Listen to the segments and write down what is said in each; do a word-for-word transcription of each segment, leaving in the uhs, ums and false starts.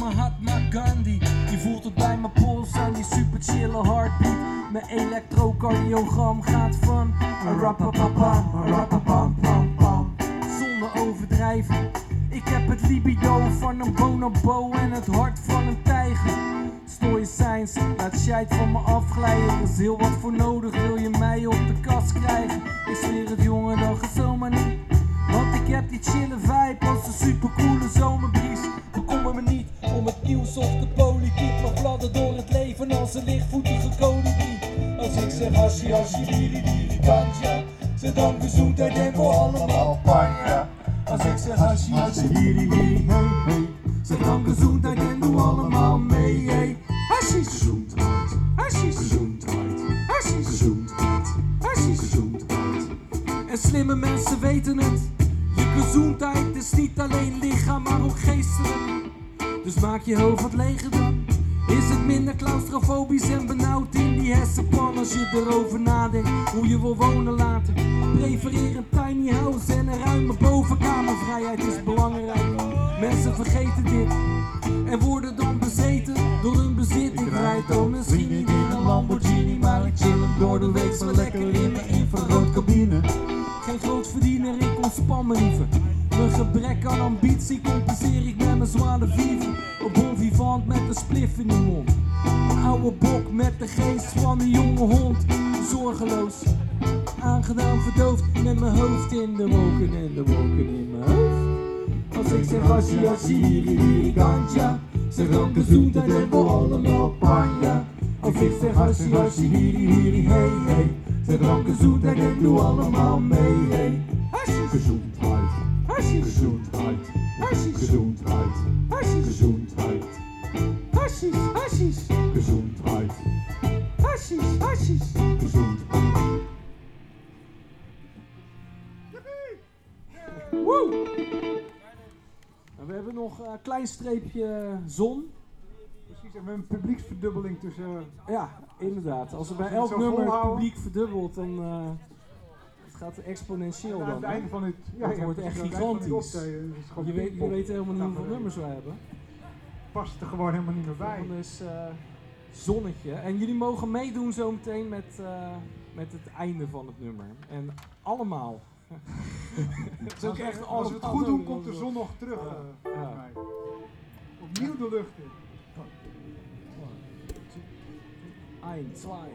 Mahatma Gandhi. Je voelt het bij mijn pols aan die super chille heartbeat. Mijn elektrocardiogram gaat van rapapapam, rapapam, pam, pam. Zonder overdrijven. Ik heb het libido van een bonobo en het hart van een tijger. Stoïcijns, laat shit van me afglijden. Er is heel wat voor nodig, wil je mij op de kast krijgen? Ik zweer het jongen, dan gaat zomaar niet. Want ik heb die chille vibe als een supercoole zomerbries. Bekommer me niet om het nieuws of de politiek, maar fladder door het leven als een lichtvoetige kolibrie. Als ik zeg hashi hashi diri diri ganja, zeg dan gezondheid en voor allemaal panja. Als ik zeg hashi hashi diri diri hey hey, zeg dan gezondheid en doe allemaal mee hey. Hashi gezondheid, hashi gezondheid, hashi gezondheid, hashi gezondheid. En slimme mensen weten het. Je gezondheid is niet alleen lichaam, maar ook geestelijk. Dus maak je hoofd wat leger dan. Is het minder claustrofobisch en benauwd in die hersenpan als je erover nadenkt hoe je wil wonen later. Prefereer een tiny house en een ruime bovenkamer. Vrijheid is belangrijk. Mensen vergeten dit en worden dan bezeten door hun bezit. Ik rijd dan misschien niet in een Lamborghini, maar ik chill hem door de week zo lekker in mijn infraroodcabine. Geen grootverdiener, ik ontspan me liever. Mijn gebrek aan ambitie compenseer ik met mijn zware vieven. Een bon vivant met een spliff in de mond. Een oude bok met de geest van een jonge hond. Zorgeloos, aangedaan verdoofd met mijn hoofd in de wolken en de wolken in mijn hoofd. Als ik zeg hashi hashi hiri hiri ganja, zeg dan gezondheid en voor allemaal panja. Als ik zeg hashi hashi hiri hiri hey hey, zeg dan gezondheid en doe allemaal mee hey. Hashi gezondheid, hashi gezondheid, hashi gezondheid, hashi gezondheid, hashi hashi gezondheid, hashi hashi gezondheid. Woe! We hebben nog een uh, klein streepje zon. Precies, en met een publieksverdubbeling tussen... Uh, ja, inderdaad. Als er bij elk nummer het publiek verdubbelt, dan uh, het gaat het exponentieel dan. Aan het einde van het... Ja, het wordt echt gigantisch. Je weet, je weet helemaal niet hoeveel nummers we hebben. Past er gewoon helemaal niet meer bij. Dus uh, zonnetje. En jullie mogen meedoen zometeen met, uh, met het einde van het nummer. En allemaal. Het is ook echt als we het goed doen, komt de zon nog terug. Uh, ja. Mij. Opnieuw de lucht in. Eén, twee.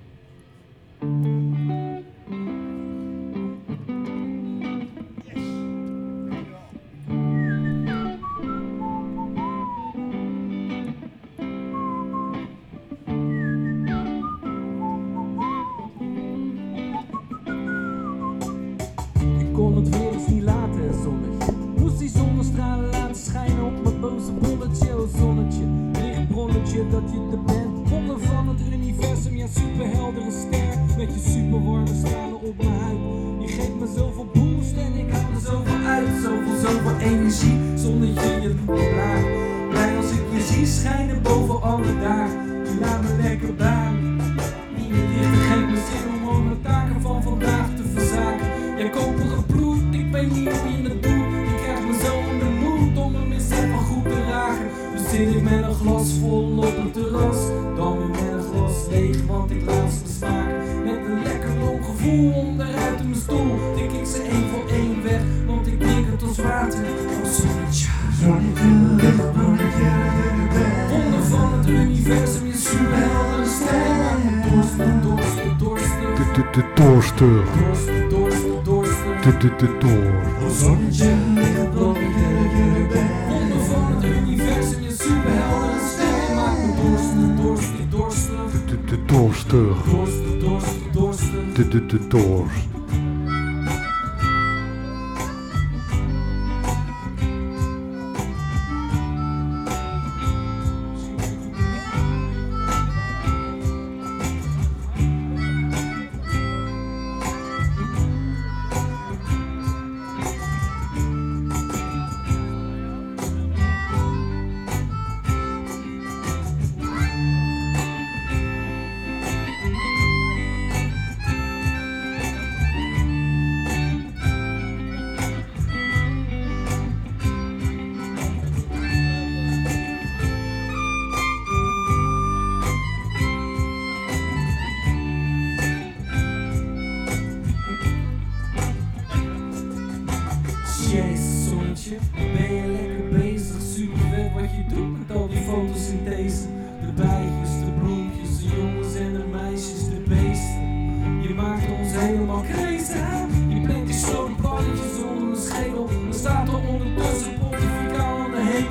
Kon het weer eens niet laten, het zonnetje. Moest die zonnestralen laten schijnen op mijn boze bolletje, oh zonnetje. Lichtbronnetje dat je er bent, wonder van het universum, ja superheldere ster. Met je superwarme stralen op mijn huid. Je geeft me zoveel boost en ik haal er zoveel uit. Zoveel, zoveel energie, zonnetje je doet me blij. Blij als ik je zie schijnen boven alle dagen. Je laat me lekker baan. Niet meer dit, geeft me zin om al mijn taken van vandaag te verzaken. Jij koperen bloed, ik weet niet hoe je het doet. Je krijgt me zo in de moed om hem eens even goed te raken. Dus zit ik met een glas vol op een terras, dan weer met een glas leeg, want ik laat ze smaken. Met een lekker long gevoel onderuit in mijn stoel, tik ik ze één voor één weg, want ik drink het als water. Oh zonnetje, zonnetje, lichtbronnetje, wonder van het universum, je superheldere ster. Dorsten, dorsten, dorsten, de doorster. Dorsten, dorsten, dorsten. De de de door. Zonnetje, lichtbronnetje, wonder van het universum, je superheldere ster. Maak me dorsten, dorsten, dorsten. De de doorster. Dorsten, dorsten, dorsten. De de de doorst.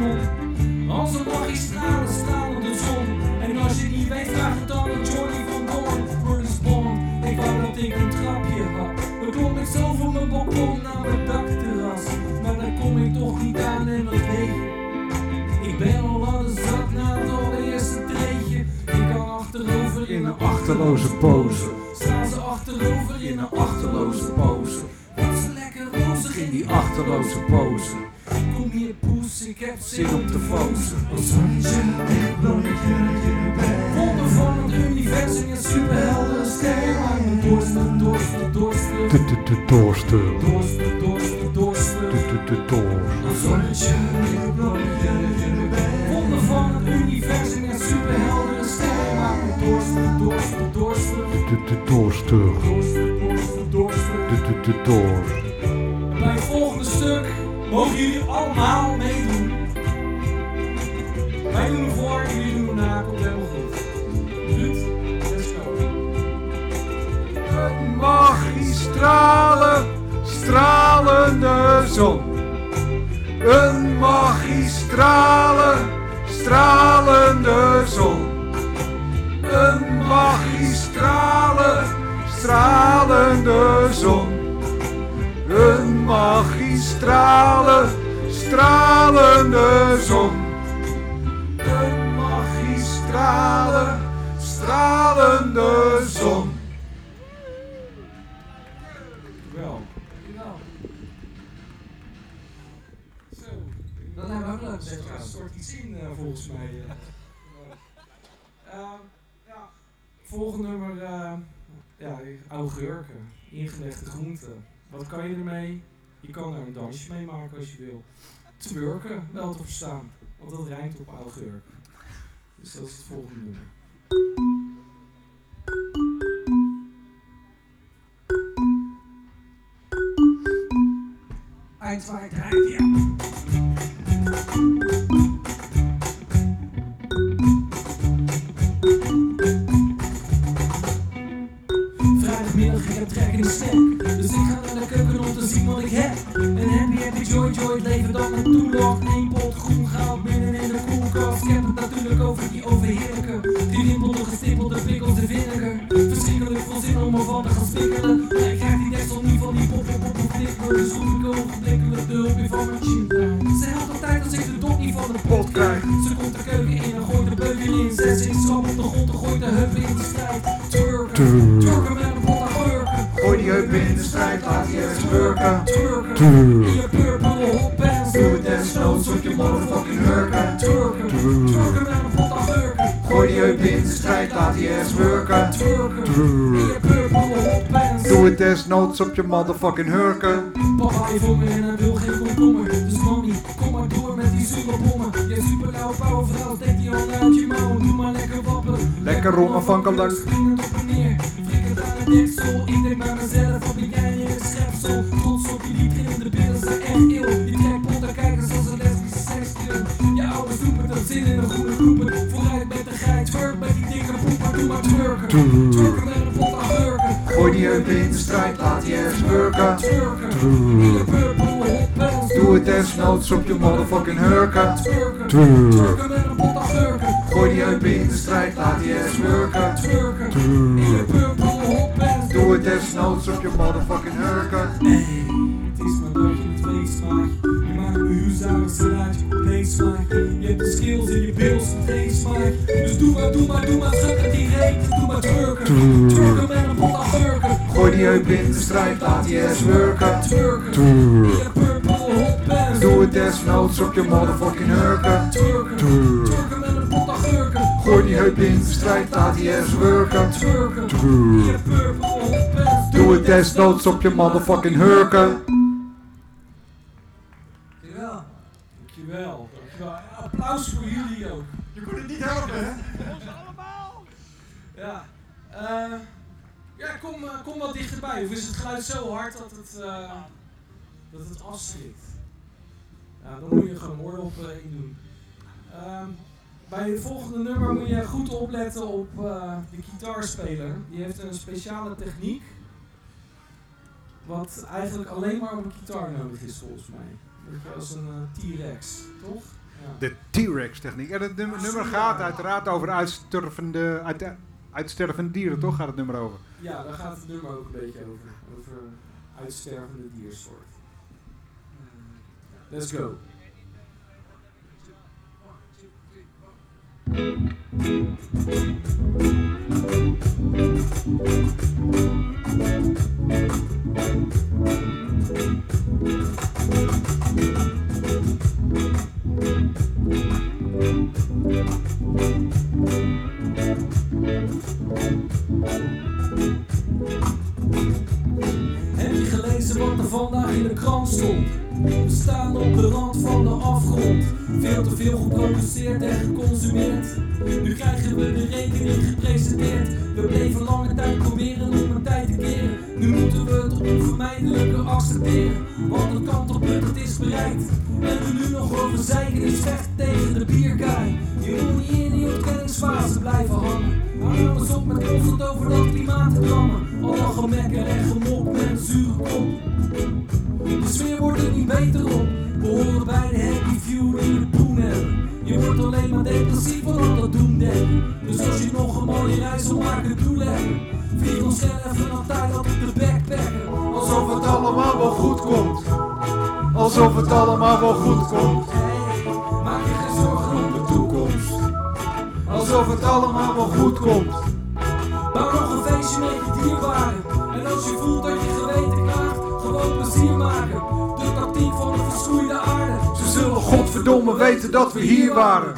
kanon. Als een magistrale stralende zon. En als je niet weet, vraag het dan aan Johnny van Doorn voor de spon. Ik wou dat ik een trapje had. Dan klom ik zo van mijn balkon naar mijn dakterras. Maar daar kom ik toch niet aan en dat weet je. Ik ben al aan de zak na het allereerste treetje. Ik hang achterover in een achterloze pose. Staan ze achterover in een achterloze pose. Wat ze lekker rozig in die achterloze pose. Kom hier poes, ik heb zin om te fozen. Een zonnetje, een blonnetje in bed. Wonder van het universum en superheldere ster. Maar mijn dorsten, dorsten, dorsten. Doorsturen. Dorsten, dorsten, dorsten. Een zonnetje, een blonnetje in bed. Wonder van het universum en superheldere ster. Maar mijn dorsten, dorsten, dorsten. Doorsturen. Dorsten, dorsten, dorsten. Door. Bij het volgende stuk mogen jullie allemaal meedoen. Wij doen ervoor, jullie doen erna, komt helemaal goed. Ruud, let's go. Een magistrale, stralende zon. Een magistrale, stralende zon. Een magistrale, stralende zon. Een magistrale, stralende zon. Een magistrale, stralende zon. Wel. Zo, dat lijkt me ook leuk. Er stort iets in uh, volgens mij. Uh. Uh, ja. Volgende nummer, uh, ja, augurken, ingelegde groenten. Wat kan je ermee? Je kan er een dansje mee maken als je wil. Twerken, wel te verstaan, want dat rijmt op augurk. Dus dat is het volgende nummer. een, twee, drie, vier. Vrijdagmiddag, ik heb trek in de snack. Dus ik ga naar de keuken om te zien wat ik heb. En happy, happy, joy, joy, het leven dat me toelacht. Eén pot groen goud binnen in de koelkast. Ik heb het natuurlijk over die overheerlijke. Die wimpelde, gestippelde pickles en vinegar. Verschrikkelijk veel zin om ervan te gaan spikkelen. Maar ik krijg die deksel niet van die pop, pop, pop, pop, flikker. Dus roep ik ogenblikkelijk de hulp in van mijn chimpa. Ze helpt altijd als ik de dop niet van de pot krijg. Ze komt de keuken in en gooit de beuken in. Zet zich schap op de grond en gooit de heupen in de strijd. Turken, turken met een pot agurken. Gooi die heupen in de strijd, laat die eens werken. Turken, in je purple hot pants. Doe het desnoods op je motherfucking hurken. Turken, turken met een pot agurken. Gooi die heupen in de strijd, laat die eens werken. Turken, in je purple hot pants. Doe het desnoods op je motherfucking hurken. Papa heeft honger en hij wil geen komkommer. Dus mami, kom maar door met die superbommen. Jij super lauwe powervrouw, steek die handen uit je mouwen. Doe maar lekker wappelen. Lekker onafhankelijk. Springend op en neer, flikkert aan het deksel. Ik denk bij mezelf, wat ben jij in het schepsel? Trots op je, die trillende billen zijn echt ill. Die trekpotten kijken zoals een lesbische sekskil. Je ouders roepen dat zin in een goede groepen. Vooruit met de geit, twerk met die dikke poep, maar doe maar twerken. Twerken met een pot agurken. Gooi die heupen in de strijd, laat die eens werken. Twerken, in je purple hot pants. Doe het desnoods op je motherfucking hurken. Twerken, twerken met een pot agurken. Gooi die heupen in de strijd, laat die eens werken. Twerken, in je purple hot pants. Doe het desnoods op je motherfucking hurken. Hey, het is maar dat je het weet smaakt. Je maakt mijn huishouden uit je compleet smaakt. Je hebt de skills in je bills meteen smaakt. Dus doe maar, doe maar, doe maar, schud het die reet. Doe maar twerken, twerken met een pot agurken. Gooi die heupen in de strijd, laat die eens werken. Twerken, in je purple hot pants. Doe het desnoods op je motherfucking hurken. Twerken, twerken met een pot agurken. Gooi die heupen in de strijd, laat die eens werken. Twerken, in je purple hot pants. Doe het desnoods op je motherfucking hurken. Dankjewel. Dankjewel. Dankjewel. Applaus voor jullie ook. Je kon het niet helpen, hè? Ons allemaal. Ja. Uh, ja, kom, uh, kom wat dichterbij. Of is het geluid zo hard dat het, uh, dat het afschrikt? Ja, dan moet je gewoon oordop uh, in doen. Uh, bij het volgende nummer moet je goed opletten op uh, de gitaarspeler. Die heeft een speciale techniek. Wat eigenlijk alleen maar op een gitaar nodig is volgens mij. Dat je als een uh, T-Rex, toch? De T-Rex techniek. En het nummer, nummer gaat uiteraard over uitstervende, uit, uitstervende dieren, toch? Gaat het nummer over? Ja, daar gaat het nummer ook een beetje over. Over uitstervende diersoort. Let's go. Heb je gelezen wat er vandaag in de krant stond? We staan op de rand van de afgrond. Veel te veel geproduceerd en geconsumeerd. Nu krijgen we de rekening gepresenteerd. We bleven lange tijd proberen om een tijd te keren. Nu moeten we het onvermijdelijke accepteren. Want het kantelpunt het is bereikt. En we nu nog over zeiken is vechten tegen de bierkaai. Je moet niet in die ontkenningsfase blijven hangen. Hou nou eens op met constant over dat klimaat te drammen. Al dan gemekker en gemop met een zure kop. De sfeer wordt er niet beter op. We horen bij de happy view die de poen hebben. Je wordt alleen maar depressief van al dat doemdenken. Dus als je nog een mooie reis wil maken, doe lekker. Vlieg ons snel even naar Thailand op de backpacker. Alsof het allemaal wel goed komt. Alsof het allemaal wel goed komt. Hey, maak je geen zorgen om de toekomst. Alsof het allemaal wel goed komt. Bouw nog een feestje met je dierbaren. En als je voelt dat je geweten klaagt, gewoon plezier maken. De tactiek van de verschroeide aarde. Ze zullen godverdomme weten dat we hier waren.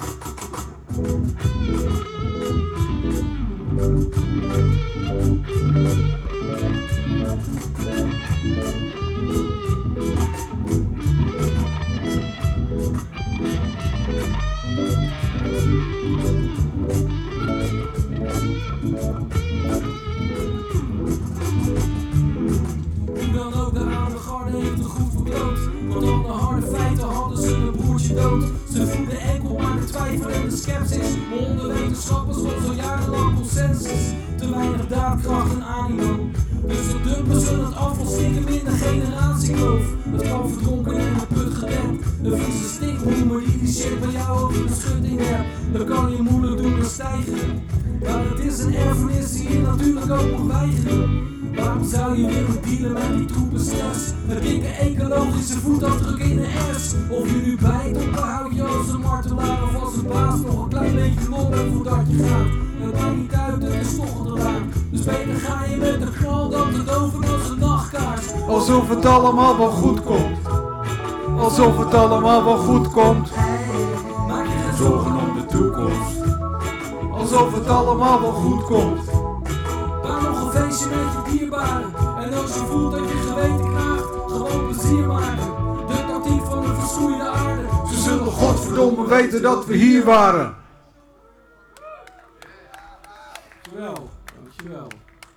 Hoe dan ook, de oude garde heeft het goed verbloot. Want aan de harde feiten hadden ze een broertje dood. Ze voeden enkel aan de twijfel en de skepsis. Maar onder wetenschappers was al jarenlang consensus. Te weinig daadkracht en animo. Dus we dumpen ze het afval stiekem in de generatiekloof. Het kan verdronken en een put gedempt. Een vieze stinkboemer die die shit bij jou over de schutting hebt. Dan kan je moeilijk doen en stijgen. Maar het is een erfenis die je natuurlijk ook mag weigeren. Waarom zou je willen dealen met die troepen stress? Een dikke ecologische voetafdruk in de S. Of je nu bijt op, houd je als een martelaar of als een baas nog een klein beetje lol hebt voordat je gaat. Het maakt niet uit, het is toch eraan. Dus beter ga je met een knal dan te doven als een nachtkaars. Alsof het allemaal wel goed komt. Alsof het allemaal wel goed komt. Hey, maak je geen zorgen om de toekomst. Alsof het allemaal wel goed komt. Bouw nog een feestje met je dierbaren. En als je voelt dat je geweten knaagt, gewoon plezier maken. De tactiek van de verschroeide aarde. Ze zullen godverdomme weten dat we hier waren. Dankjewel, dankjewel.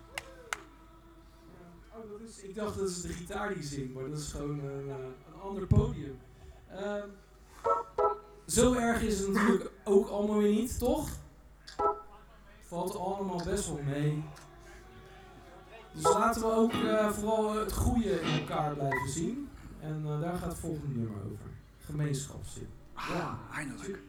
Oh, dat is, ik dacht dat is de gitaar die zingt, maar dat is gewoon een, uh, een ander podium. Uh, zo erg is het natuurlijk ook allemaal weer niet, toch? Valt allemaal best wel mee. Dus laten we ook uh, vooral het goede in elkaar blijven zien. En uh, daar gaat het volgende nummer over. Gemeenschapszin. Ja, eindelijk.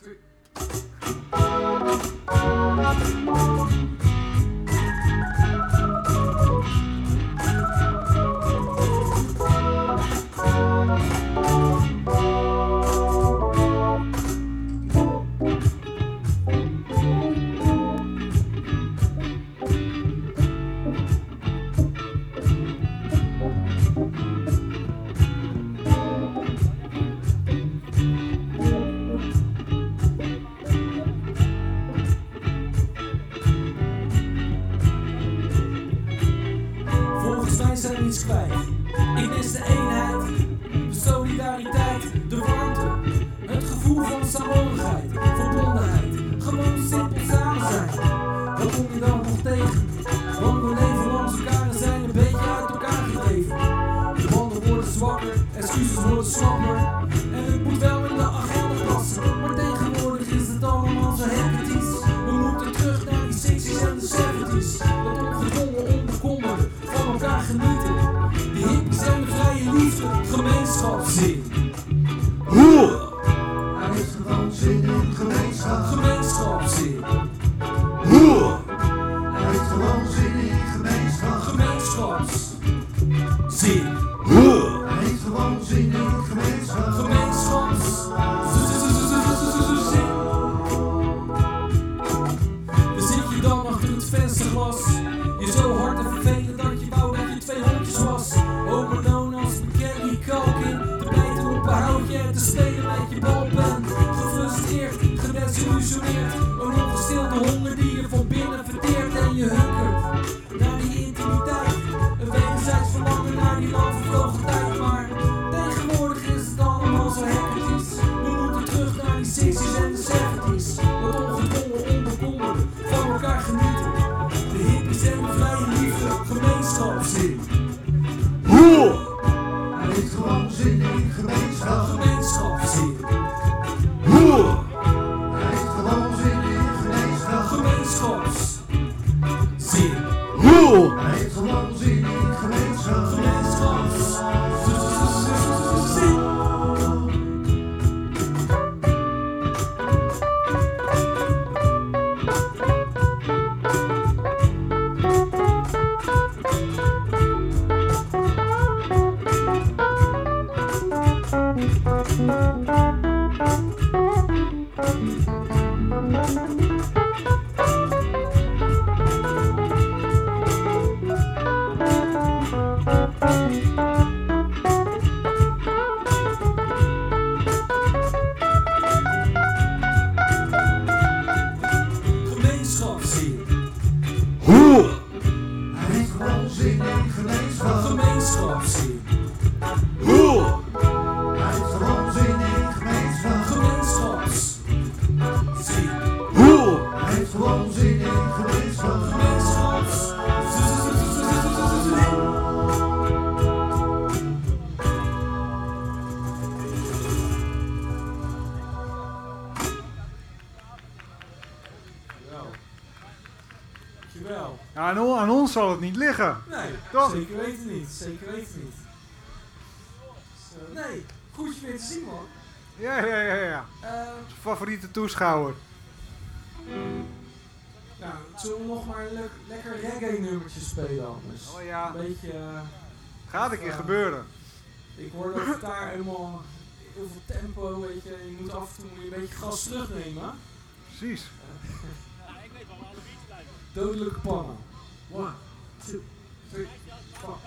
Zijn we iets kwijt. Ik mis de eenheid, de solidariteit, de warmte, het gevoel van saamhorigheid, verbondenheid, gewoon simpel samen zijn. Wat kom je dan nog tegen? Want we leven langs elkaar en zijn een beetje uit elkaar gedreven. De banden worden zwakker, excuses worden slapper. En het moet wel in de agenda passen, maar tegenwoordig is het allemaal zo hectisch. We moeten terug naar die sixties en de seventies. Dat ongedwongen onbekommerde van elkaar genieten. De hippies en de vrije liefde, gemeenschapszin. Hoe? Hij heeft Gemeenschapszin. Hoe? Hij heeft gewoon zin in gemeenschap. Gemeenschapszin. Hoe? Hij heeft gewoon zin in gemeenschap. Gemeenschapszin. Dan zit je dan achter het vensterglas. Je zo hard en vervelend dat je wou dat je twee hondjes was. Ome Jonas, Kelly Kalkin. Te bijten op een houtje en te spelen met je balpen. Gefrustreerd, gedesillusioneerd. Een ongestilde honger die je van binnen verteert en je hunkert naar die intimiteit. Een wederzijds verlangen naar die lang vervlogen tijd. Maar tegenwoordig is het allemaal zo hectisch. We moeten terug naar die sixties en de seventies. Wat ongedwongen, onbekommerd van elkaar genieten. De hippies en de vrije liefde, gemeenschapszin. Hoe? Hij heeft gewoon zin in gemeenschap. Gemeenschapszin. Hoe? Hij heeft gewoon zin in gemeenschap. Gemeenschapszin. Hoe? Hij heeft gewoon zin in gemeenschap. Gemeenschapszin. Gemeenschapszin. Hoe? Hij heeft gewoon zin in gemeenschap. Gemeenschapszin. Hoe? Hij heeft gewoon zin in gemeenschap. Gemeenschapszin. Hoe? Hij heeft gewoon zin in gemeenschap. Gemeenschapszin. Dankjewel. Ja, aan, on- aan ons zal het niet liggen. Nee, Toch? zeker weten niet. Zeker weten niet. Zo, nee, goed je weer te zien, man. Ja, ja, ja, ja. Uh, Favoriete toeschouwer. nou, zullen we nog maar een leuk, lekker reggae nummertje spelen anders? Oh ja, Een beetje, uh, gaat een keer gebeuren. ik hoor dat het daar helemaal heel veel tempo, weet je. Je moet af en toe een beetje gas terugnemen. Precies. Dodelijke pannen. One, two, three, four.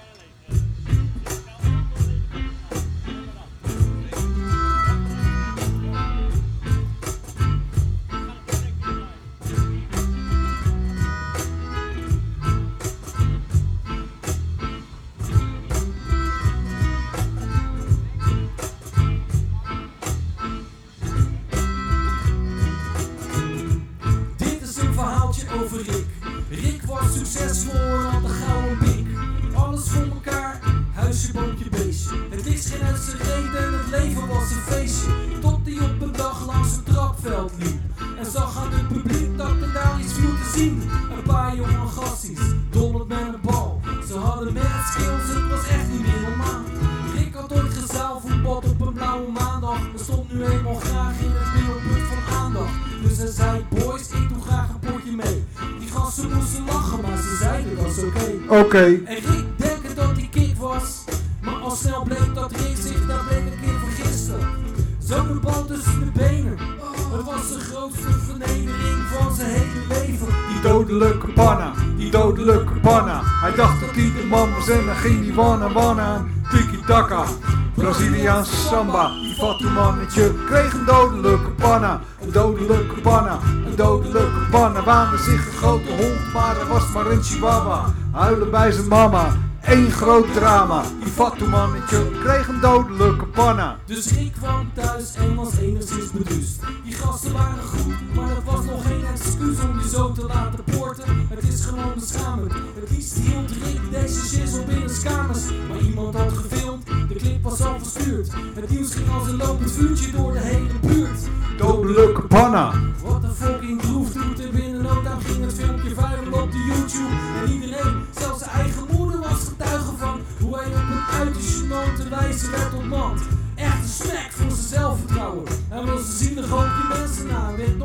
Dit is een verhaaltje over Rick. Rick was succesvol en had een gouden pik. Alles voor elkaar, huisje, boompje, beestje. Het is geen uit zijn reden en het leven was een feestje. Tot hij op een dag langs een trapveld liep. En zag aan het publiek dat er daar iets viel te zien. Een paar jonge gasties, dollend met een bal. Ze hadden mad skills, het was echt niet meer normaal. Rick had ooit gezaalvoetbald op een blauwe maandag. Er stond nu eenmaal graag in het middelpunt van aandacht. Dus hij zei, boys, ik doe graag een potje mee. Die gasten moesten lachen, maar ze zeiden dat is oké. Oké. Okay. En Rick denken dat hij kick was. Maar al snel bleek dat Rick zich daar bleek een keer vergiste. Zo'n bal tussen de benen. Het was de grootste vernedering van zijn hele leven. Die dodelijke panna, die dodelijke panna. Hij dacht dat hij de man was en dan ging die wanna wanna. Tiki-taka, Braziliaanse samba. Die fatu mannetje kreeg een dodelijke panna. Een dodelijke panna, een dodelijke panna. Waande zich een grote hond, maar hij was maar een chihuahua. Huilen bij zijn mama, één groot drama. Die fatu mannetje kreeg een dodelijke panna. Dus Rick kwam thuis en was enigszins beduust. Die gasten waren goed, maar dat was nog geen excuus om je zo te laten poorten. Het is gewoon beschamend. Het liefst hield Rick deze shizzle binnen kamers. Maar iemand had gefilmd, de clip was al verstuurd. Het nieuws ging als een lopend vuurtje door de hele buurt. Dodelijke panna. Wat een fucking droef doet en binnen no time ging het filmpje viral op de YouTube. En iedereen, zelfs zijn eigen moeder was getuige van hoe hij op een uiterst gênante wijze werd ontmand. Echt een smack voor zijn zelfvertrouwen. Hij was een zielig hoopje mensen na, werd nooit meer de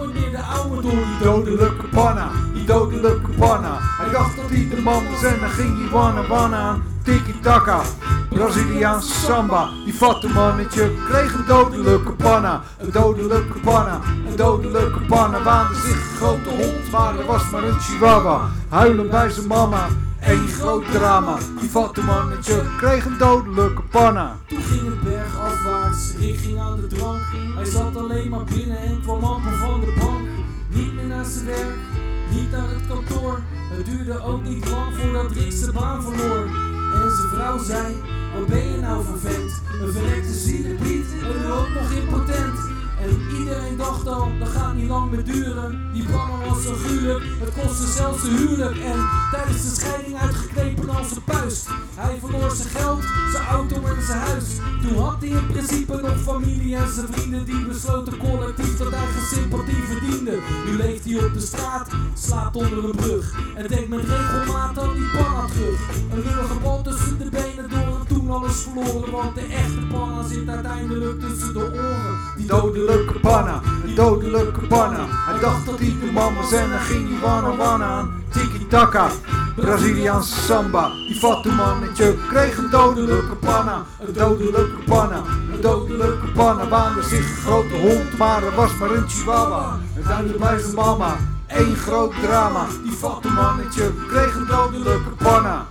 ouwe door die Dodelijke panna, die dodelijke panna. Hij dacht dat hij de man was en dan ging hij wanna wanna aan. Tiki-taka, Braziliaanse samba. Die vatte mannetje kreeg een dodelijke panna. Een dodelijke panna, een dodelijke panna. Waande zich een grote hond, maar er was maar een chihuahua. Huilen bij zijn mama, één groot drama. Die vatte mannetje kreeg een dodelijke panna. Toen ging het bergafwaarts, Rick ging aan de drank. Hij zat alleen maar binnen en kwam amper van de bank. Niet meer naar zijn werk, niet naar het kantoor. Het duurde ook niet lang voordat Rick zijn baan verloor. En zijn vrouw zei, wat ben je nou voor vent? Een verrekte zielepiet en nu ook nog impotent. En iedereen dacht al, dat gaat niet lang meer duren. Die panna was zo gruwelijk, het kostte zelfs zijn huwelijk. En tijdens de scheiding uitgeknepen als een puist. Hij verloor zijn geld, zijn auto en zijn huis. Toen had hij in principe nog familie en zijn vrienden. Die besloten collectief dat hij geen sympathie verdiende. Nu leeft hij op de straat, slaapt onder een brug. En denkt met regelmaat aan die panna terug. Een lullige bal tussen de benen door en toen alles verloren. Want de echte panna zit uiteindelijk tussen de oren. Die Dodelijke panna, een dodelijke panna. Hij dacht dat hij de man was en dan ging hij wanna wanna aan. Tiki-taka, Braziliaanse samba. Die vatte mannetje kreeg een dodelijke panna. Een dodelijke panna, een dodelijke panna. Waande zich een grote hond, maar er was maar een chihuahua. Het huilde bij zijn mama, één groot drama. Die vatte mannetje kreeg een dodelijke panna.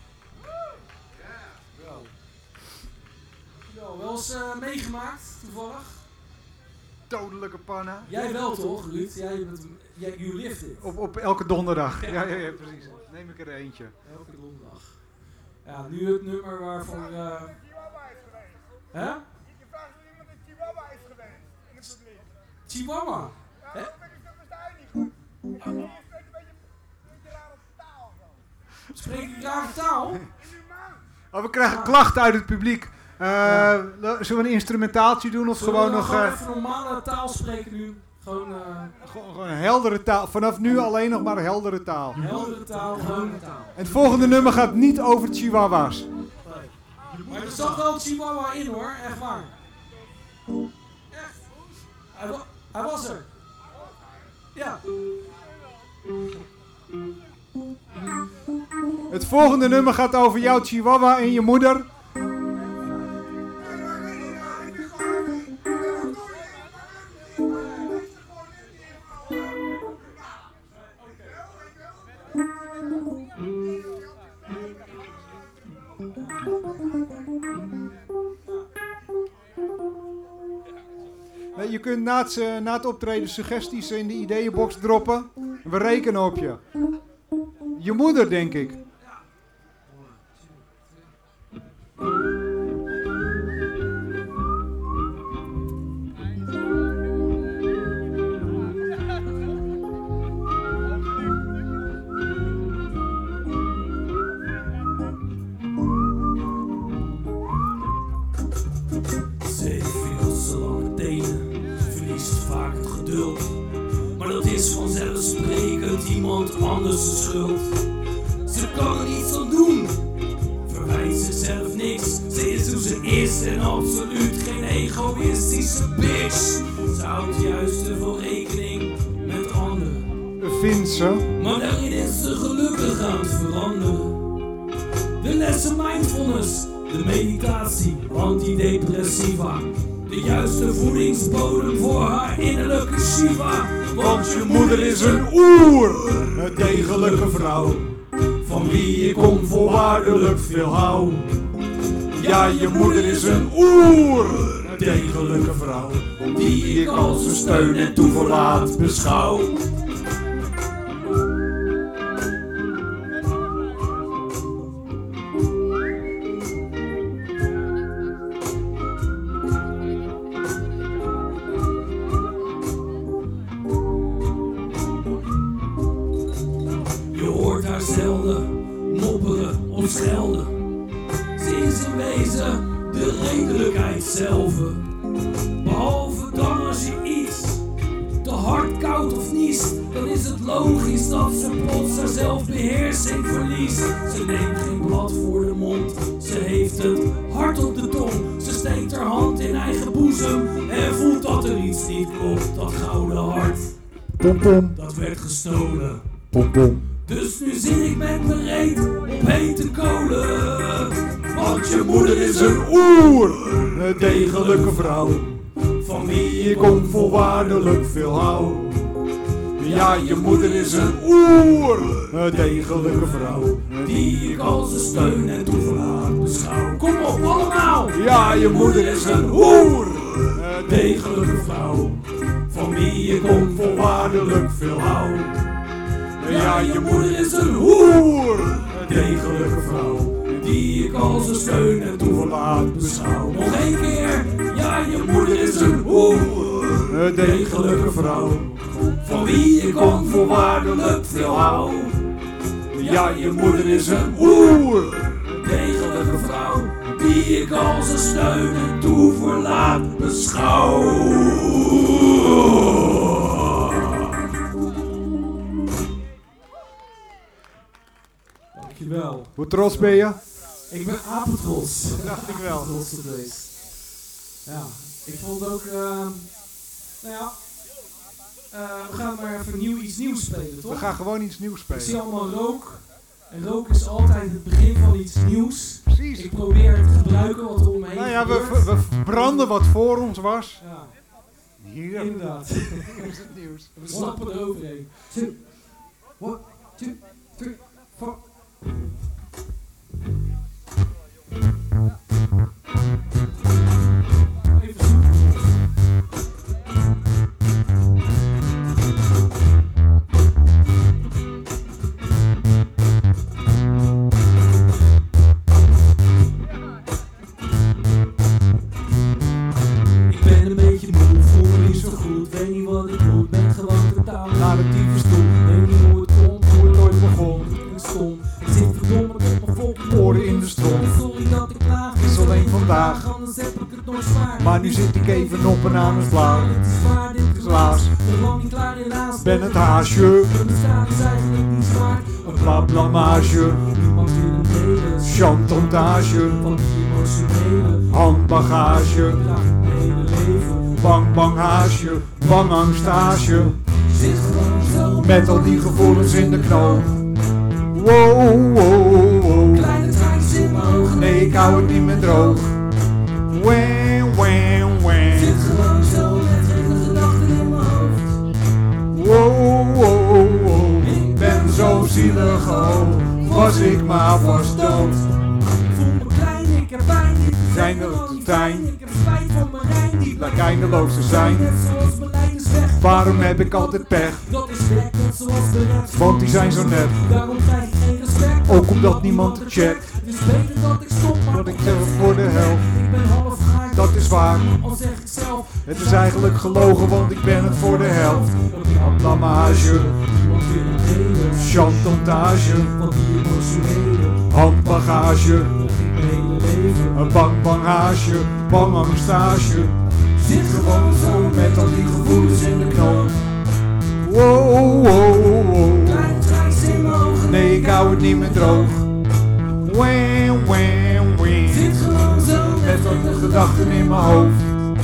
Jo, wel eens uh, meegemaakt, toevallig? Dodelijke panna. Jij wel toch, Ruud? Jij bent, jij, you lived it. Op, op elke donderdag. Ja, ja, ja, precies. Neem ik er eentje. Elke donderdag. Ja, nu het nummer waarvoor... Uh... Hè? Je vraagt of iemand in Chihuahua is geweest in het publiek. Chihuahua? Ja, dat versta je niet goed. Je spreekt een beetje, een beetje rare taal. Spreek ik rare taal? Oh, we krijgen klachten uit het publiek. Uh, ja. Zullen we een instrumentaaltje doen of Zullen gewoon we nog... gewoon Uh, even normale taal spreken nu? Gewoon, uh, gewoon, gewoon een heldere taal. Vanaf nu alleen nog maar heldere taal. Heldere taal, gewone taal. En het volgende nummer gaat niet over chihuahua's. Nee. Maar er zat wel een chihuahua in hoor, echt waar. Echt. Hij, wa hij was er. Ja. Het volgende nummer gaat over jouw chihuahua en je moeder. Je kunt na het, uh, na het optreden suggesties in de ideeënbox droppen. We rekenen op je. Je moeder, denk ik. Maar dat is vanzelfsprekend iemand anders de schuld. Ze kan er niets aan doen, verwijt zichzelf niks. Ze is hoe ze is en absoluut geen egoïstische bitch. Ze houdt juist te veel rekening met anderen. Vindt ze. Maar daarin is ze gelukkig aan het veranderen. De lessen mindfulness, de meditatie, antidepressiva. De juiste voedingsbodem voor haar innerlijke Shiva. Want je moeder is een oer, een degelijke vrouw. Van wie ik onvoorwaardelijk veel hou. Ja, je moeder is een oer, een degelijke vrouw. Die ik als een steun en toeverlaat beschouw. Mopperen of schelden. Ze is in wezen de redelijkheid zelf. Behalve dan als je iets te hard koud of niest, dan is het logisch dat ze plots haar zelfbeheersing verliest. Ze neemt geen blad voor de mond, ze heeft het hart op de tong. Ze steekt haar hand in eigen boezem en voelt dat er iets niet klopt, dat gouden hart. Pom pom, dat werd gestolen. pom pom. Dus nu zit ik met mijn reet op hete kolen. Want je moeder is een Oer, een degelijke vrouw, van wie ik onvoorwaardelijk veel hou. Ja, je moeder is een oer, een degelijke vrouw. die ik als een steun en toeverlaat beschouw. Kom op allemaal! Ja, je moeder is een oer, een Degelijke vrouw, van wie ik onvoorwaardelijk veel hou. Ja, je moeder is een oer, een degelijke vrouw, die ik als een steun en toeverlaat beschouw. Nog één keer, ja, je moeder is een oer, een degelijke vrouw. van wie ik onvoorwaardelijk veel hou. Ja, je moeder is een oer, Degelijke vrouw, die ik als een steun en toeverlaat beschouw. Dankjewel. Hoe trots ben je? Ik ben apetrots. Dacht ik wel. Trots op deze. Ja, ik vond ook, uh, nou ja, uh, we gaan maar even nieuw, iets nieuws spelen, toch? We gaan gewoon iets nieuws Ik zie spelen. allemaal rook. En rook is altijd het begin van iets nieuws. Precies. Ik probeer het te gebruiken wat er om me heen Nou ja, we, gebeurt. we branden wat voor ons was. Ja, Hier inderdaad. is het nieuws. We stappen eroverheen. Two, one, two, three, four. Even zoeken. Ik ben een beetje moe, voel me niet zo goed, weet niet wat ik moet, ben gewoon totaal Naar de tyfusstoel. weet niet hoe het komt, hoe het ooit begon, ik stom. Ik zit verdomme met mijn volk Oren in de stront. Sorry dat ik klaag, Is alleen vandaag. anders heb ik het nog zwaar. Maar nu zit ik even op een aan het slaan. Dit is waar, dit is Helaas. Nog lang niet klaar helaas. Ben het haasje, Mijn staat is eigenlijk niet zwaar. een blablamage, Niemand wil een delen. chantantage, Van die emotionele. handbagage, Draag ik mijn hele leven. bang bang haasje, bang angstage. Zit gewoon zo. Met al die gevoelens in de knoop. Wow, wow, wow. Kleine traantjes in mijn ogen. Nee, ik hou het niet meer droog. Wam, wam, wam. Zit gewoon zo met geen gedachten in mijn hoofd. Wow, wow, wow. Ik ben zo zielig, oh. Was ik maar vast dood. Ik voel me klein, ik heb pijn. Dit is Zijn er helemaal de niet tuin? fijn. Ik heb spijt van mijn Rijn. Die Lijkt eindeloos te zijn. Net zoals mijn lijn is weg. Waarom heb ik altijd pech? Dat is weg, net zoals de rest. Want die zijn zo net. Daarom krijg ik geen respect. Ook omdat niemand het checkt. Het is beter dat ik stop, maar Dat ik zeg voor de helft. ik ben half gaar. Dat is waar. Al zeg ik zelf. Het is eigenlijk gelogen, want ik ben het voor de helft. Blamage, Iemand wil een delen. chantantage, Van die emotionele. handbagage, Dat ik mijn hele leven. een bang bang haasje, bang angstage. Zit gewoon zo Met al die gevoelens in de knoop. Wow, wow, wow. kleine traantjes in mijn ogen. Nee, ik hou het niet meer droog. Wam, wam, wam. Zit gewoon zo Met al de gedachten in mijn hoofd.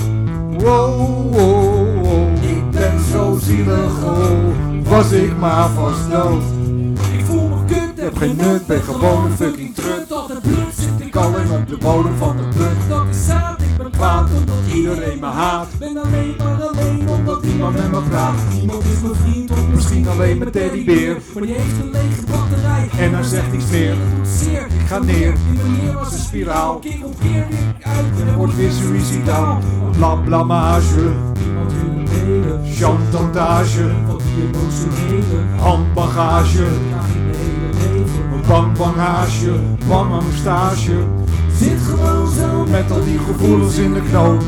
Wow, wow, wow. Ik ben zo zielig, oh. Was ik maar vast dood. Ik voel me kut, heb geen nut, ben gewoon een fucking trut. Dat het bloed zit Ik alleen op de bodem van de put. Dat is zaad, ik ben kwaad omdat Iedereen me haat. Ben alleen maar alleen omdat niemand met me praat. Niemand is mijn vriend of Misschien alleen mijn teddybeer. Maar die heeft een lege batterij. En hij zegt niks meer. Dat doet zeer. Ik ga neer. Die meneer was een spiraal. Keer op keer weer uit. En er wordt weer suïcidaal. Blablamage, Niemand wil hem delen. chantantage, Van die emotionele. handbagage, Draag ik mijn hele leven. een bang bang haasje, bang angstage. Zit gewoon zo Met al die gevoelens in de knoop.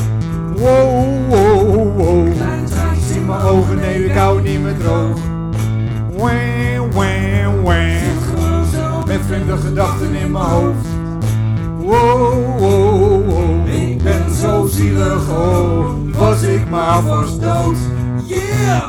Wow, wow, wow. kleine traantjes in In mijn mijn ogen, nee, ik hou het niet meer droog. Wam, wam, wam. Gewoon zo Met vreemde gedachten in mijn hoofd. Wow, wow, wow. Ik ben zo zielig, oh. Was ik maar vast dood. Yeah!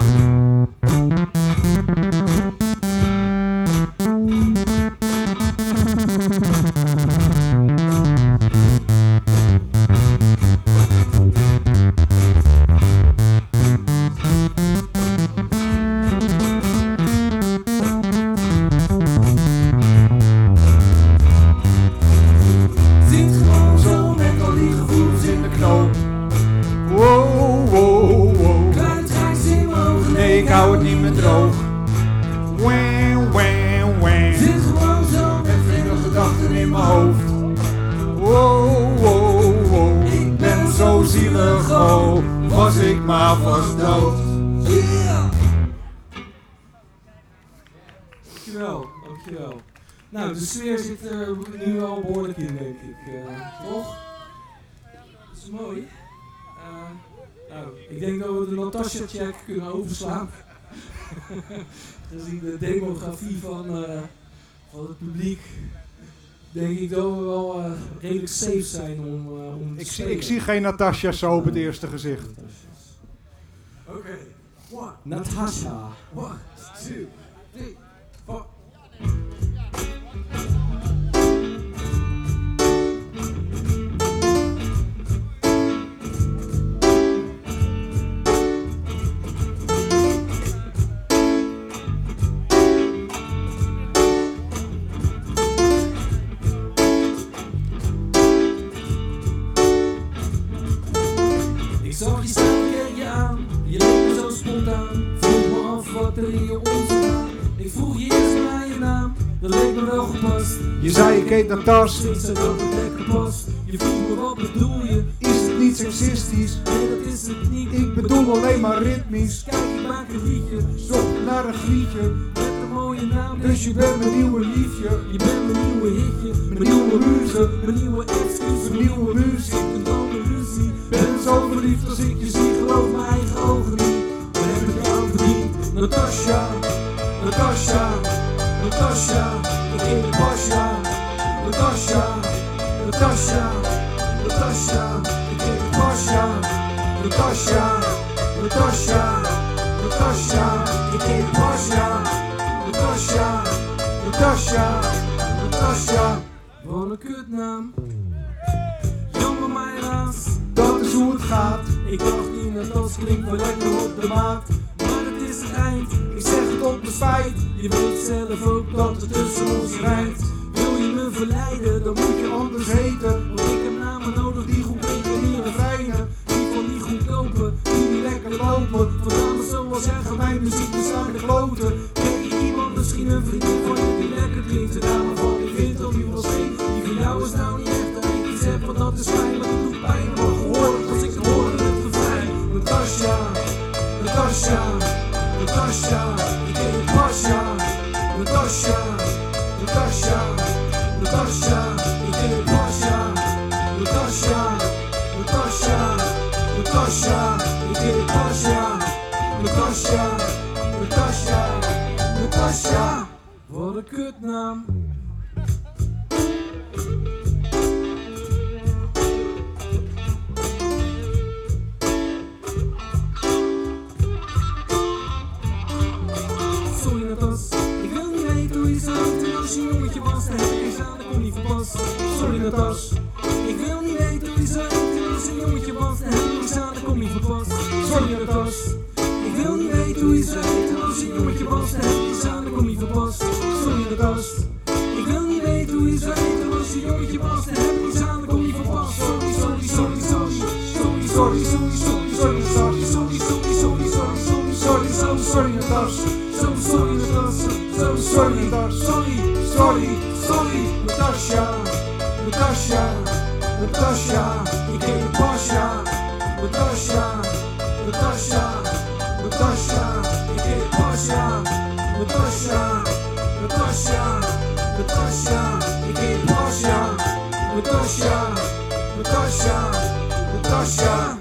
ik maar vast dood. Dankjewel, dankjewel. Nou, de sfeer zit er nu wel behoorlijk in, denk ik. Uh, toch? Dat is mooi. Uh, nou, ik denk dat we de Natasha-check kunnen overslaan. Gezien de demografie van, uh, van het publiek, denk ik dat we wel uh, redelijk safe zijn om, uh, om te Ik zie, spelen. ik zie geen Natasja zo op het eerste gezicht. Oké. Okay. One. Natasha. One, two, three, four. Ik zag je staan, keek je aan, je leek me zo spontaan. Vroeg me af wat er in je omzgaan. Ik vroeg je eerst naar je naam, dat leek me wel gepast. Je zei ik heet Natas, Ik zei dat het lekker past. Je vroeg me wat bedoel je? is het niet seksistisch? Nee, dat is het niet. Ik bedoel alleen maar ritmisch. Kijk, ik maak een liedje Zoek naar een grietje, met een mooie naam. dus je bent mijn nieuwe liefje. Je bent mijn nieuwe hitje, mijn nieuwe muze, mijn nieuwe excuus, Mijn nieuwe muziek. een dode ruzie. Ben zo verliefd als ik je zie, Geloof mijn eigen ogen niet. We hebben jou verdiend. Natasha, Natasha, Natasha, ik heet de Pasha. Natasha, Natasha, Natasha, ik heet de Pasha. Natasja, Natasja, Natasja, ik heet de Pasha. Natasja, Natasja, Natasja. Wat een kutnaam. Jammer maar helaas. Dat is hoe het gaat. Ik dacht niet dat dat klinkt wel lekker op de maat. Maar het is het eind, ik zeg het op mijn spijt. Je weet zelf ook dat het tussen ons rijdt. Wil je me verleiden, dan moet je anders heten. Want ik heb namen nodig die goed reclameren fijnen. Die van die goed kopen, die niet lekker lopen. Van dames zoals jij gaat mijn muziek bestaan de kloten. Ken je iemand, misschien een vriendin van je die lekker drinkt? Een dame van ik vind dat die wel steekt. Die van jou is nou niet echt dat ik iets heb, want dat is fijn. Maar dat doet pijn, maar gehoord als ik het hoor met refrein. Natasha, Natasha, Natasha, ik heet de Pasha. Natasha, Natasha, Natasha, ik heet de Pasha. Natasha, Natasha, Natasha, ik heet de Pasha. Natasha, Natasha, Natasha. Wat een kutnaam. Sorry Natas, ik wil niet weten hoe je zat. En als je jongetje was, dan heb ik eens aan, dat kon niet verpast. Sorry Natas, ik wil niet weten hoe je zat. En als je jongetje was, dan heb ik eens aan, dat kon niet verpast. Sorry Natas, ik wil niet weten hoe je zat. En als je jongetje was, dan heb ik eens aan, dat kon niet verpast. Sorry Natas, ik wil niet weten hoe je zat. En als je jongetje was, dan heb ik eens aan, dat kon niet verpast. Sorry, sorry, sorry, sorry. Sorry, sorry, sorry, sorry, sorry, sorry, sorry, sorry, sorry, sorry, sorry, sorry, sorry, sorry, Natas. So sorry, Natas. So sorry, Natas. Sorry, sorry, sorry, Natasha, Natasha, Natasha, ik heet de Pasha. Natasha, Natasha, Natasha, ik heet de Pasha. Natasha, Natasha, Natasha, ik heet de Pasha. Natasha, Natasha, Natasha.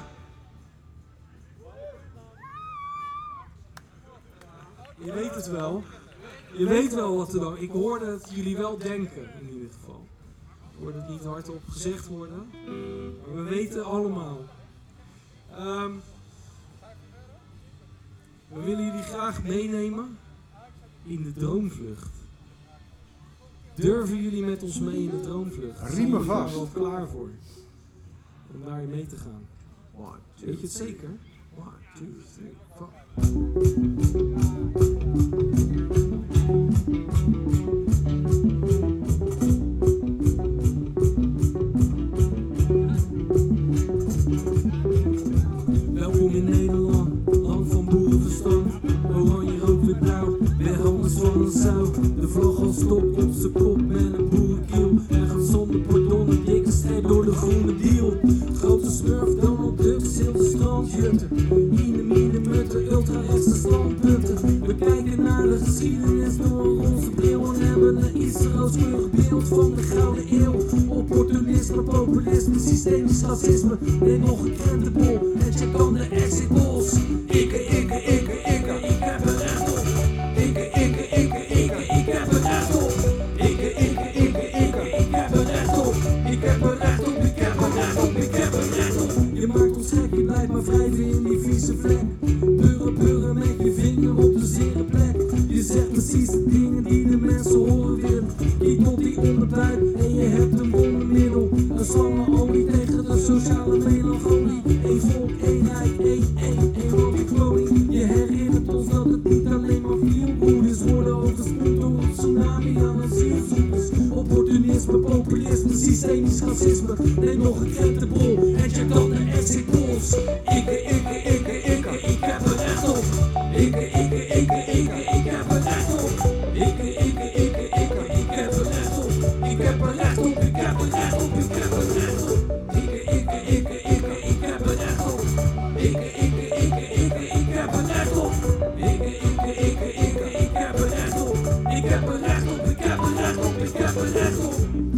Je weet het wel. Je weet wel wat er dan. Ik hoorde het jullie wel denken, in ieder geval. Ik hoorde het niet hardop gezegd worden. Maar we weten allemaal. Um, we willen jullie graag meenemen in de droomvlucht. Durven jullie met ons mee in de droomvlucht? Riemen Zijn jullie vast. daar wel klaar voor? Om daarin mee te gaan. Weet je het zeker? One, two, three, four. Welkom in Nederland, land van boerenverstand. Oranje, rood, wit, blauw, weg anders van een zou. De vlag als stok op z'n kop met een boerenkiel. En gaat zonder pardon een dikke streep door de groene deal. Grote smurf, Donald Duck, zilver strandjutten. standpunten. We kijken naar de geschiedenis door een roze bril en hebben een iets rooskleurig beeld van de gouden eeuw. Opportunisme, populisme, systemisch racisme. Neem nog een krentenbol en check dan de exit polls. Ikke, ikke, ikke, ikke, ik heb er recht op. Ikke, ikke, ikke, ikke, ik heb er recht op. Ikke, ikke, ikke, ikke, ik heb er recht op. Ik heb er recht op, ik heb er recht op, ik heb er recht op. Je maakt ons gek, je blijft maar wrijven in die vieze vlek. Peuren, peuren met je vinger op de zere plek. Je zegt precies de dingen die de mensen horen willen. Niet tot die onderbuik en je hebt een wondermiddel. Een slangenolie tegen de sociale melancholie. Eén volk, één rijk, één, één, één anti-kloning. Je herinnert ons dat het niet alleen maar feel-good is. Worden overspoeld door een tsunami aan asielzoekers. Opportunisme, populisme, systemisch racisme. Neem nog een krentenbol en check dan de exit polls. Ikke, ikke, ikke, ikke, ik heb er recht op. Ikke, ikke, ikke, ikke, ik heb er recht op. Ikke, ikke, ikke, ikke, ik heb er recht op. Ik heb er recht op, ik heb er recht op, ik heb er recht op. Ikke, ikke, ikke, ikke, ik heb er recht op. Ikke, ikke, ikke, ikke, ik heb er recht op. Ikke, ikke, ikke, ikke, ik heb er recht op. Ik heb er recht op, ik heb er recht op, ik heb er recht op.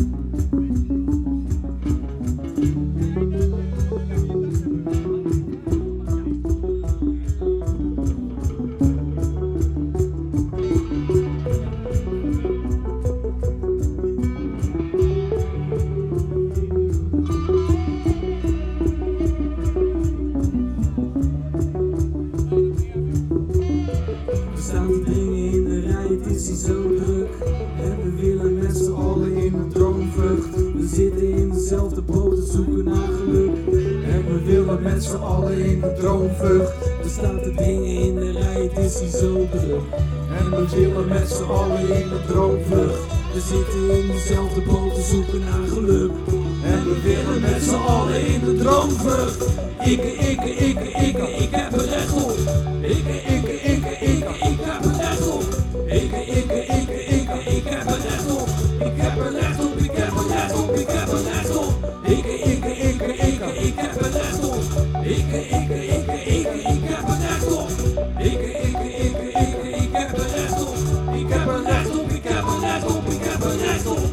Met z'n allen in de droomvlucht. Er staan de dingen in de rij, het is hier zo druk. En we chillen met z'n allen in de droomvlucht. We zitten in dezelfde boot te zoeken naar geluk. En we willen met z'n allen in de droomvlucht. Ikke, ikke, ikke, ikke, ik heb er recht op. Ikke, ikke, ikke, ikke, ik heb er recht op. Ikke, ikke, ikke, ikke, ik heb er recht op. Ik heb er recht op, ik heb er recht op, ik heb er recht op. Ikke, ikke, ikke, ikke, ik heb er recht op. Ikke, ikke, ikke, ikke, ik heb er recht op. Ikke, ikke, ikke, ikke, ik heb er recht op. Ik heb er recht op, ik heb er recht op, ik heb er recht op.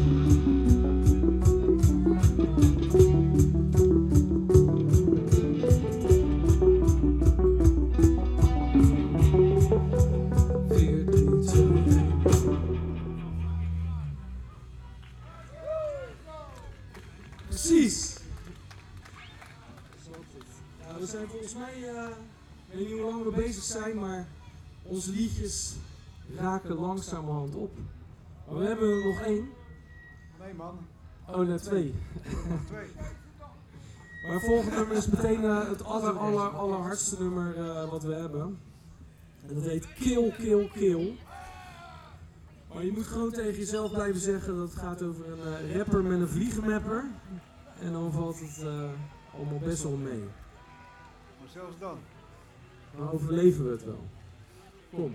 Precies. Nou, we zijn volgens mij, uh, ik weet niet hoe lang we bezig zijn, maar onze liedjes raken langzamerhand op. Maar we hebben er nog één. Nee man, Oh, nee, twee. twee. Maar het volgende nummer is meteen uh, het aller, aller, allerhardste nummer uh, wat we hebben. En dat heet Kill, Kill, Kill. Maar je moet gewoon tegen jezelf blijven zeggen dat het gaat over een uh, rapper met een vliegenmapper. En dan valt het uh, allemaal best wel mee. Maar zelfs dan. Dan overleven we het wel. Kom.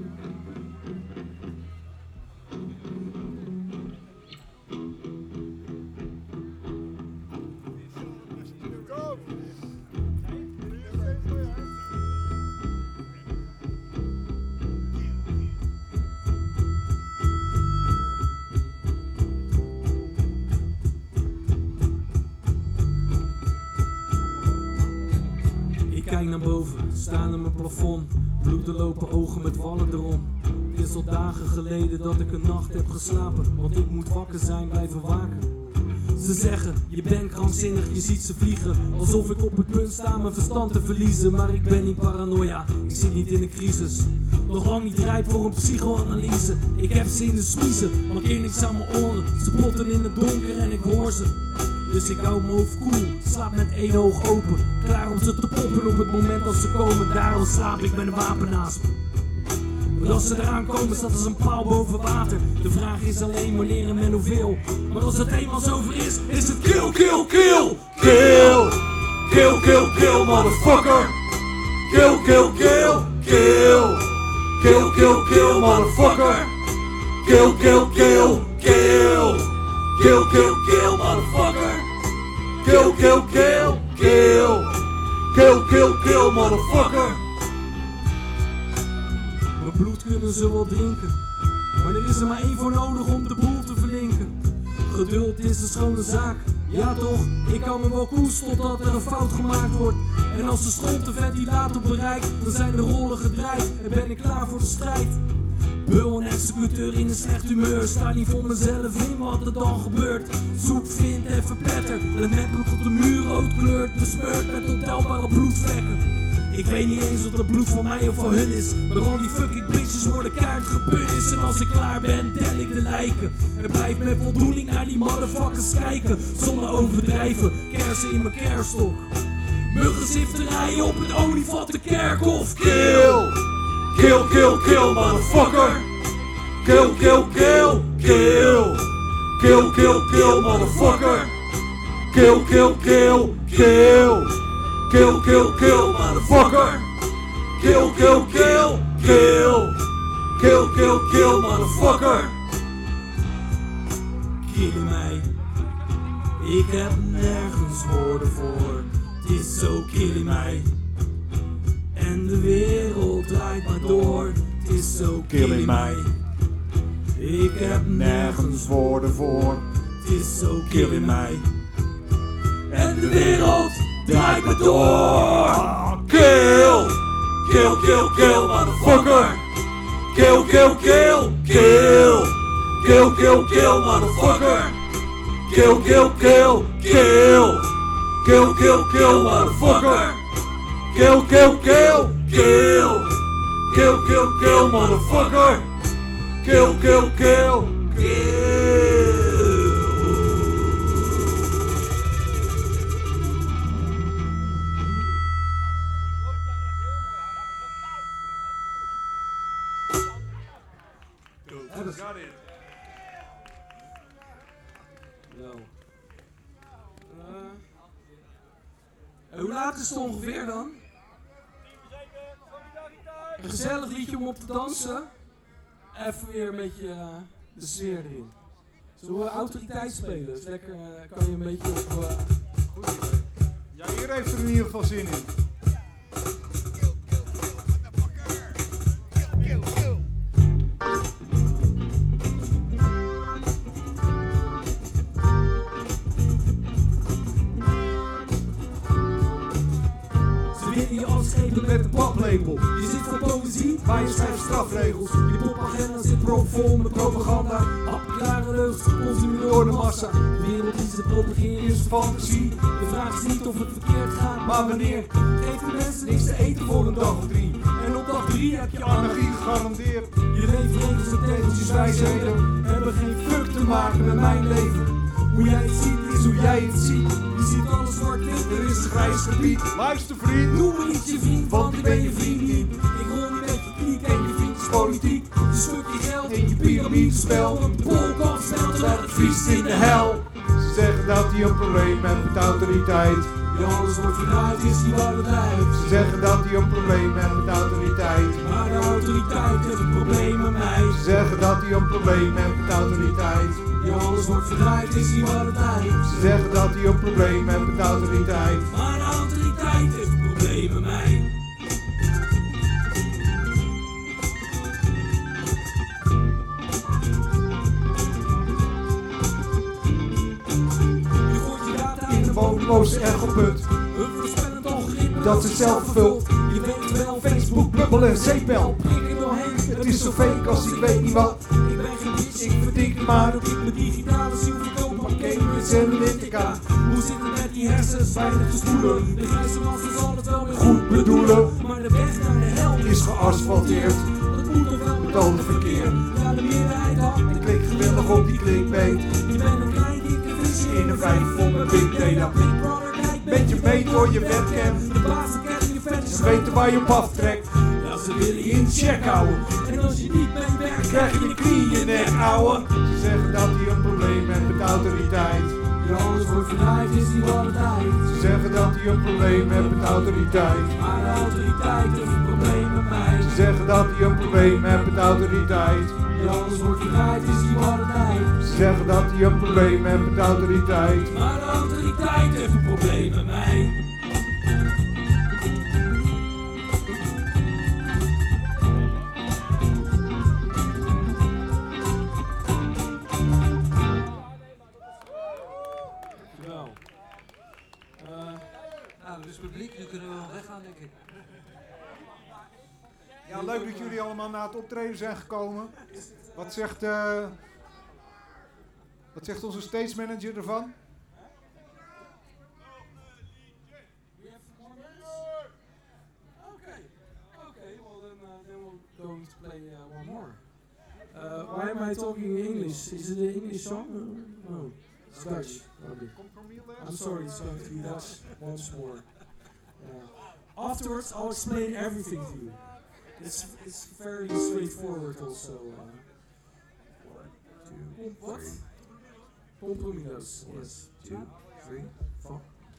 Kijk naar boven, staan in mijn plafond. Bloedlopen ogen met wallen erom. Het is al dagen geleden dat ik een nacht heb geslapen. Want ik moet wakker zijn, blijven waken. Ze zeggen, je bent krankzinnig, je ziet ze vliegen. Alsof ik op het punt sta mijn verstand te verliezen. Maar ik ben niet paranoia, ik zit niet in een crisis. Nog lang niet rijp voor een psychoanalyse. Ik heb ze in de smiezen, markeer niks aan mijn oren. Ze plotten in het donker en ik hoor ze. Dus ik hou mijn hoofd koel, slaap met één oog open. Klaar om ze te poppen op het moment dat ze komen. Daarom slaap ik met een wapen naast me. Maar als ze eraan komen staat als een paal boven water. De vraag is alleen wanneer en met hoeveel. Maar als het eenmaal zover is, is het kill, kill, kill. Kill, kill, kill, kill, motherfucker. Kill, kill, kill, kill. Kill, kill, kill, motherfucker. Kill, kill, kill, kill. Kill, kill, kill, motherfucker. Kill, kill, kill, kill. Kill, kill, kill, motherfucker. bloed kunnen ze wel drinken, maar er is er maar één voor nodig om de boel te verlinken. Geduld is een schone zaak, ja toch, ik kan me wel koestelen totdat er een fout gemaakt wordt. En als de stront de ventilator bereikt, dan zijn de rollen gedraaid en ben ik klaar voor de strijd. Bul een executeur in een slecht humeur, sta niet voor mezelf in wat er dan gebeurt. Zoek, vind en verpletter, het netbloed op de muur rood kleurt, besmeurd met ontelbare bloedvlekken. Ik weet niet eens of het bloed van mij of van hun is, maar al die fucking bitches worden kaart gepunis. En als ik klaar ben, tel ik de lijken en blijf met voldoening naar die motherfuckers kijken. Zonder overdrijven, kersen in mijn kerststok, muggenzifterijen op het olievat de kerkhof. Kill! Kill, kill, kill, motherfucker! Kill, kill, kill, kill! Kill, kill, kill, motherfucker! Kill, kill, kill, kill! Kill, kill, kill, motherfucker! Kill, kill, kill, kill! Kill, kill, kill, motherfucker! Kill mij. Ik heb nergens woorden voor. Het is zo kill mij. En de wereld draait maar door. Het is zo kill mij. Ik heb nergens woorden voor. Het is zo kill mij. En de wereld draait maar door. Kill! Kill, kill, kill, motherfucker! Kill, kill, kill, kill! Kill, kill, kill, motherfucker! Kill, kill, kill, kill! Kill, kill, kill, motherfucker! Kill, kill, kill, kill! Kill, kill, kill, motherfucker! Kill, kill, kill, kill! Hoe laat is het ongeveer dan? Een gezellig liedje om op te dansen. Even weer een beetje uh, de sfeer erin. Zullen we autoriteit spelen? Dus lekker uh, kan je een beetje op... Uh... Goed idee. Ja, hier heeft er in ieder geval zin in. Met een paplabel. Je zit voor poëzie, waar je schrijft strafregels. Je popagenda zit propvol met propaganda. Hapklare lucht, continu door de massa. De wereld die ze propageren is een fantasie. De vraag is niet of het verkeerd gaat, maar wanneer. Geef de mensen niks te eten voor een dag of drie. En op dag drie heb je anarchie gegarandeerd. Je regels en tegeltjes wijsheden hebben geen fuck te maken met mijn leven. Hoe jij het ziet is hoe jij het ziet. Je ziet alles zwart-wit, er is een grijs gebied. Luister vriend, noem me niet je vriend, want ik ben je vriend niet. Ik rol niet met je kliek en je vriend is politiek. Je stuk je geld in je piramidespel. Want de polkant snel terwijl het vriest in de hel. Ze zeggen dat hij een probleem heeft met autoriteit. Ja, alles wordt verdraaid, is die wat het lijkt. Ze zeggen dat hij een probleem heeft met autoriteit. Maar de autoriteit heeft een probleem met mij. Ze zeggen dat hij een probleem heeft met autoriteit. Ja, alles wordt verdraaid, is die wat het lijkt. Ze zeggen dat hij een probleem heeft met autoriteit. Maar de autoriteit heeft een probleem met mij. Je gooit je data in een Woonloze ergelput, een voorspellend algoritme dat ze zelf vervult. Je weet wel, Facebook, bubbel en zeepbel. prik ik doorheen. Het is zo fake als ik weet niet wat. Ik ben geen bitch, Ik verdik maar dat ik mijn digitale ziel verkoop aan Cambridge en Analytica. Hoe zit het met die hersens? Weinig te spoelen. De grijze massa zal het wel weer Goed bedoelen, maar de weg naar de hel is geasfalteerd dat moet toch wel met al het verkeer. Ja, de meerderheid had. Ik klik gewillig op die clickbait. Je bent een klein dikke vis In een vijf vol met big data. Big Brother kijkt Met je mee door je webcam. de baas kent je vetjes. Ze weten waar je op aftrekt. Ja, ze willen je In check houden. En als je niet mee werkt, Krijg je je knie in je nek, ouwe. Ze zeggen dat hij een probleem heeft met autoriteit. ja, alles wordt verdraaid, is die wat het lijkt. Ze zeggen dat hij een probleem heeft met autoriteit. Maar de autoriteit heeft een probleem met mij. Ze zeggen dat hij een probleem heeft met autoriteit. Ja, alles wordt verdraaid, is die wat het lijkt. Ze zeggen dat hij een probleem heeft met autoriteit. Maar de autoriteit heeft een probleem met mij. Ja, leuk dat jullie allemaal na het optreden zijn gekomen. Wat zegt, uh, wat zegt onze stage manager ervan? Okay, okay, well then, uh, then we're going to play uh, one more. Uh, why am I talking English? Is it an English song? No, it's Dutch. Okay. I'm sorry, it's going to be Dutch once more. Uh, afterwards, I'll explain everything to you. It's it's fairly straightforward also. Uh, one, two, what? Compromisos. Yes. Two, three, four.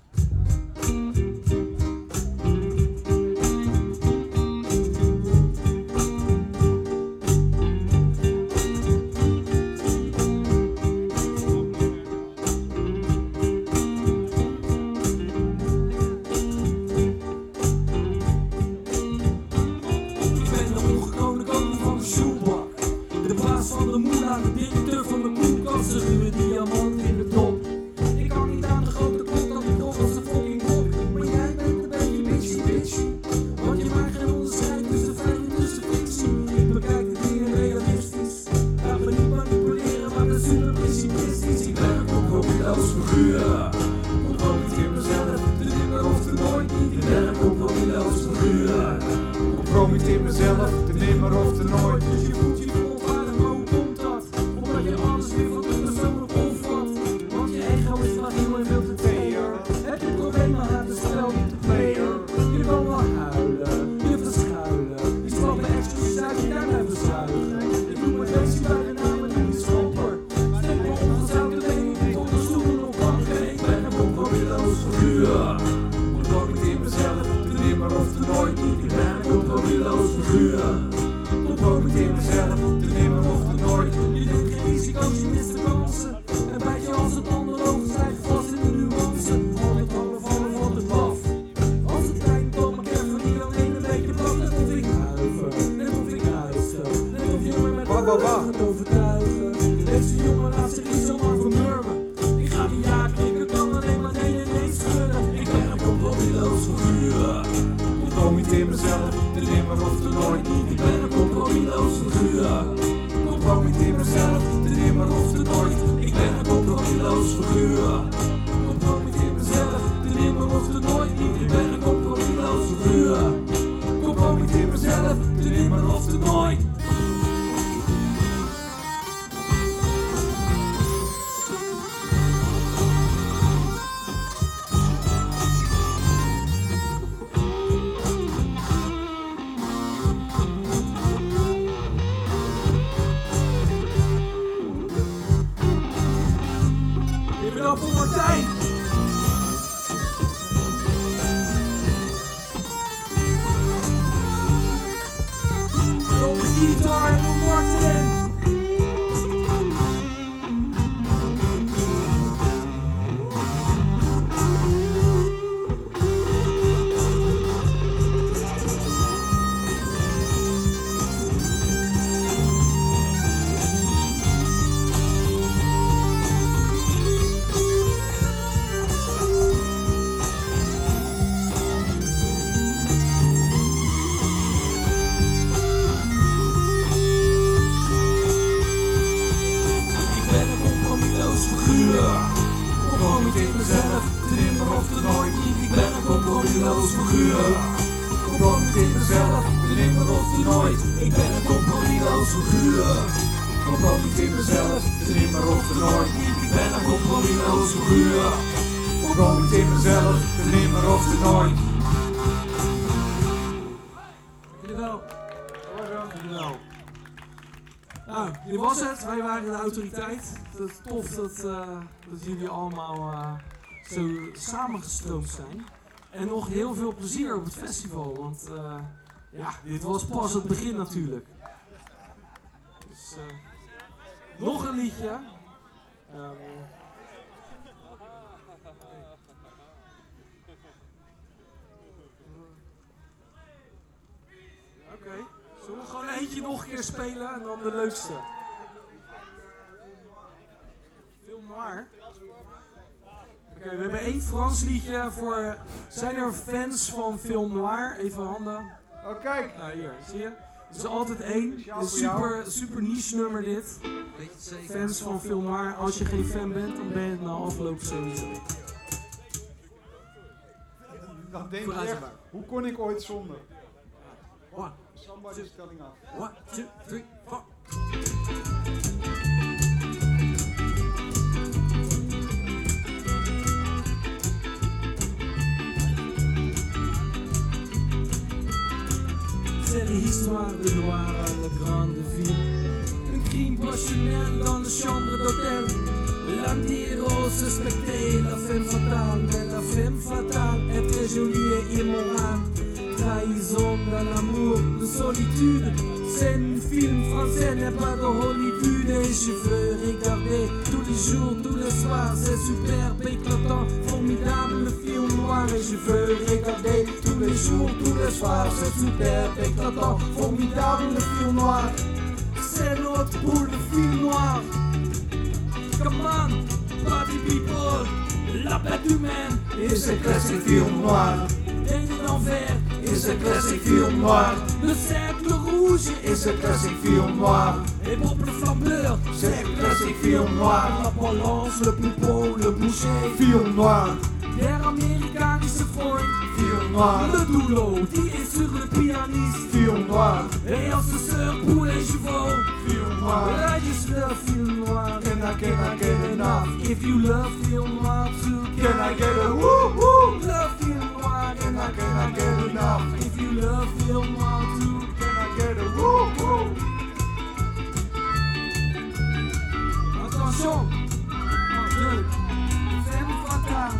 Compromitteer mezelf, de nimmer of de nooit. Dus je voelt je verontwaardigd, maar hoe komt dat? Omdat je alles weer van de persoonlijk opvat. Want je ego is fragiel en veel te teer. Heb je problemen, haat het spel niet te player. Je wil wel huilen, je verschuilen. Je stapt de excuses uit, je kan even schuilen. Ik doe mijn feestje bij de naam en niet stopper. Steek me ongezouten dingen niet onder stoelen of banken. Ik ben een compromisloos figuur. Compromitteer mezelf, de nimmer of de nooit. Ik ben een compromisloos figuur. Compromitteer mezelf, de nimmer of de nooit. Je neemt geen risico's, je mist de kansen. En bijt je als het andere ogen stijgt vast in de nuance. Altijd vallen vallen van de baf. Als het tijd komt, ik even niet alleen een beetje plat. Net of ik huiver, net of ik huistel. Net of je me met woorden gaat overtuigen. Deze jongen laat zich niet zomaar vermurwen. Ik ga die ja knikken, ik kan alleen maar heen en heen schudden. Ik ben een compromisloos figuur. Compromitteer mezelf, de nimmer of de nooit. Ik ben een compromisloos figuur. Compromitteer mezelf, de nimmer of de nooit. Ik ben een compromisloos figuur. Compromitteer mezelf, de nimmer of de nooit. Ik ben een compromisloos figuur. Compromitteer mezelf, de nimmer of de nooit. Voor Martijn! Op de gitaar voor Martin! Compromitteer mezelf, de nimmer of de nooit. Ik ben een compromisloos figuur. Compromitteer mezelf, de nimmer of de nooit. Ik ben een compromisloos figuur. Compromitteer mezelf, de nimmer of de nooit. Ik ben een compromisloos figuur. Compromitteer mezelf, de nimmer of de nooit. Jullie wel. Jullie wel. Nou, dit was het. Wij waren de autoriteit. Het is tof dat, uh, dat jullie allemaal uh, zo samengestroomd zijn. En nog heel veel plezier op het festival. Want uh, ja, dit was pas het begin natuurlijk. Dus uh, nog een liedje. Um, Oké. Okay. Zullen we gewoon eentje nog een keer spelen en dan de leukste? Film noir. Oké, okay, we hebben één Frans liedje voor... Zijn er fans van film noir? Even handen. Oh, kijk. Ah, hier, zie je? Het is er altijd één. Speciaal Het is voor jou. super, super niche nummer dit. Fans van Film Noir. Als je geen fan bent, dan ben je het na afloop sowieso. Dan denk je Vooruit echt, maar. hoe kon ik ooit zonder? One, Somebody's telling af. one, two, three, four. C'est l'histoire de Noir à la grande ville. Un crime passionnel dans la chambre d'hôtel. L'anti-héros suspecté, la femme fatale. Mais la femme fatale est très jolie et immorale. Trahison dans l'amour, de solitude. C'est un film français, n'est pas de Hollywood. Et je veux regarder tous les jours, tous les soirs. C'est superbe, éclatant, formidable le film noir. Et je veux regarder tous les jours, tous les soirs. C'est superbe, éclatant, formidable le film noir. C'est notre pour le film noir. Come on, party people, la bête humaine. Et c'est classique film noir. Et l'envers. Et c'est classique film noir. Le cercle rouge. Et c'est classique film noir. Et Bob le flambeur. C'est classique film noir. La balance, le poupon, le boucher. Film noir. Der Amerikanische Freund. Film noir. Le doulot, die est sur le pianiste. Film noir. Et en ce sœur pour les chevaux. Film noir. I just love film noir. Can I, can I get enough? If you love film noir too. Can I get a woo woo? Love film noir. Can I, can I get enough? If you love film noir too. Can I get a woo woo? Attention. Un, deux. Femme fatale.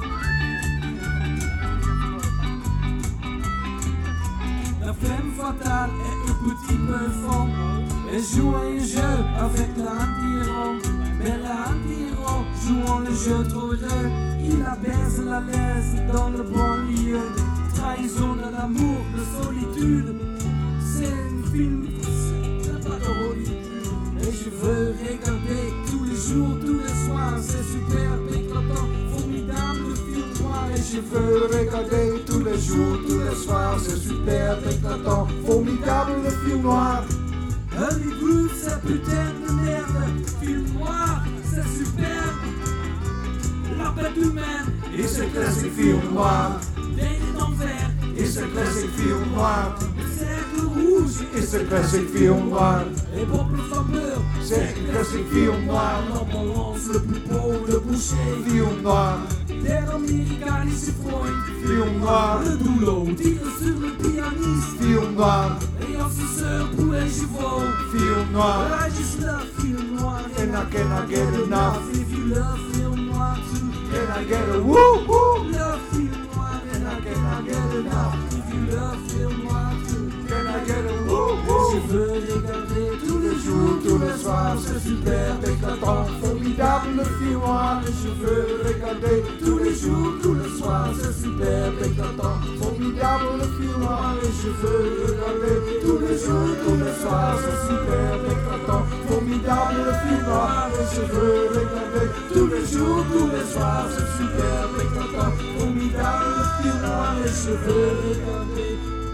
La femme fatale est un petit peu folle. Elle joue un jeu avec l'anti-héros. Mais l'anti-héros jouant le jeu trop heureux. Il la baise la laisse dans le bon lieu. Trahison de l'amour, de solitude. C'est un film, c'est pas de Hollywood. Et je veux regarder tous les jours, tous les soirs. C'est superbe, éclatant, formidable le film noir. Et je veux regarder tous les jours, tous les soirs. C'est superbe, éclatant, formidable le film noir. Hollywood, c'est putain de merde. Film noir, c'est superbe. La bête humaine, Et c'est classique film noir. Leden d'envers, Et c'est classique film noir. le cercle rouge. Et c'est classique film noir. Et Bob le flambeur, C'est classique film noir. la balance, le poupon, le boucher. Film noir. Der Amerikanische Freund. Film noir. Le doulot, die est sur le pianiste. Film noir. Et en ce sœur pour les chevaux. Film noir. I just love film noir. Can I, can I get enough? If you love film noir too. Can I get a woo woo? Love film noir. And I can I get enough. If you love film noir too. Can I get a woo Je woo? veux regarder tous Tous les les jours, jours, tous tous les les soirs. soirs, c'est superbe, éclatant, formidable le film noir. Et je veux regarder tous les jours, tous les soirs, c'est superbe, éclatant, formidable le film noir. Et je veux regarder tous les jours, tous les soirs, c'est superbe, éclatant, formidable le film noir. Et je veux regarder tous les jours, tous les soirs, c'est superbe, éclatant, formidable le film noir. Et je veux regarder.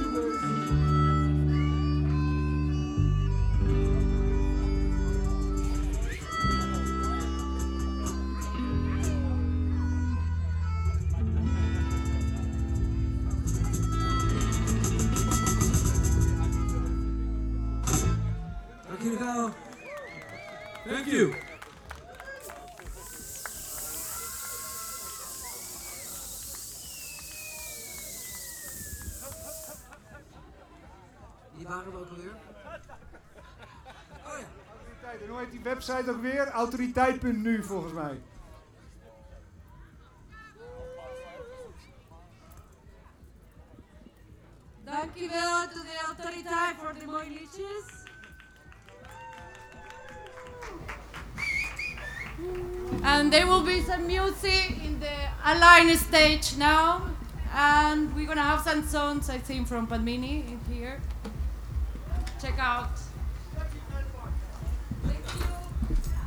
Dank jullie wel. Thank you. Die waren we ook alweer. Oh ja. Autoriteit. En hoe heet die website ook weer? Autoriteit punt nu volgens mij. Dankjewel to de autoriteit voor de mooie liedjes. And there will be some music in the Align stage now. And we're gonna have some songs, I think, from Padmini in here. Check out